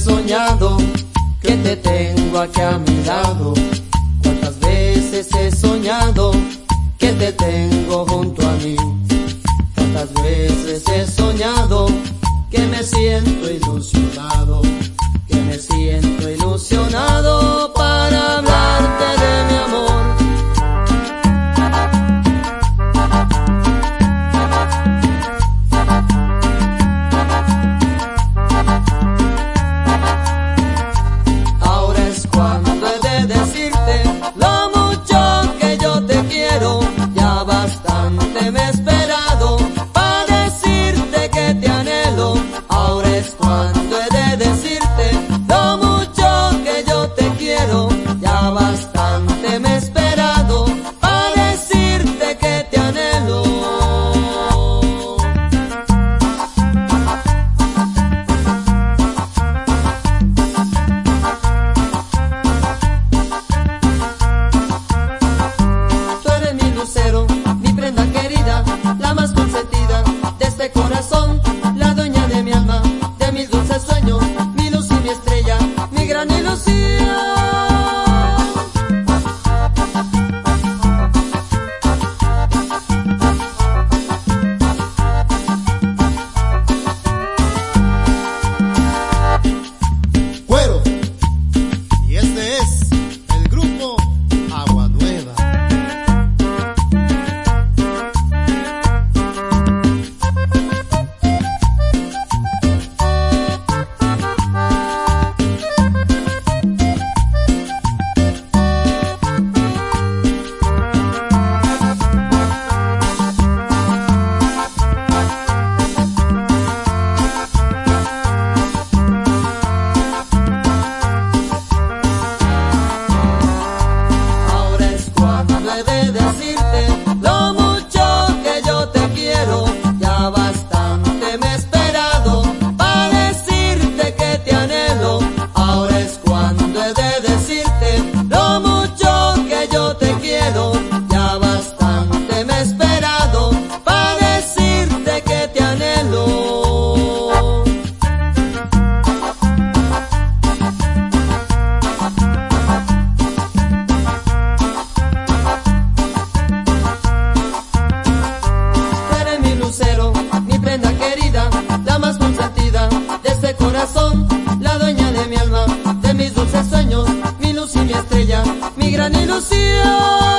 soñado que te tengo aquí a mi lado. Cuántas veces he soñado que te tengo junto a mí. Cuántas veces he soñado que me siento ilusionado, que me siento ilusionado para hablarte de mi amor. Ahora es cuando he de decirte lo mucho que yo te quiero. Ya bastante me he esperado para decirte que te anhelo. Ahora es cuando he de decirte lo mucho que yo te quiero. Ya bastante me he esperado para decirte que te anhelo. Tú eres mi lucero, mi prenda querida, la más consentida de este corazón, la dueña de mi alma, de mis dulces sueños, mi luz y mi estrella, mi gran ilusión. Cuero, y este es el grupo Agua Nueva. Ahora es cuando he de decirte lo mucho que yo te quiero. Ya bastante me he esperado para decirte que te anhelo. Ahora es cuando he de decirte lo mucho que yo te quiero. Ya bastante me he esperado para decirte que te anhelo. Tú eres mi lucero, mi prenda querida, la más consentida de este corazón, la dueña de mi alma, de mis dulces sueños, mi luz y mi estrella, mi gran ilusión.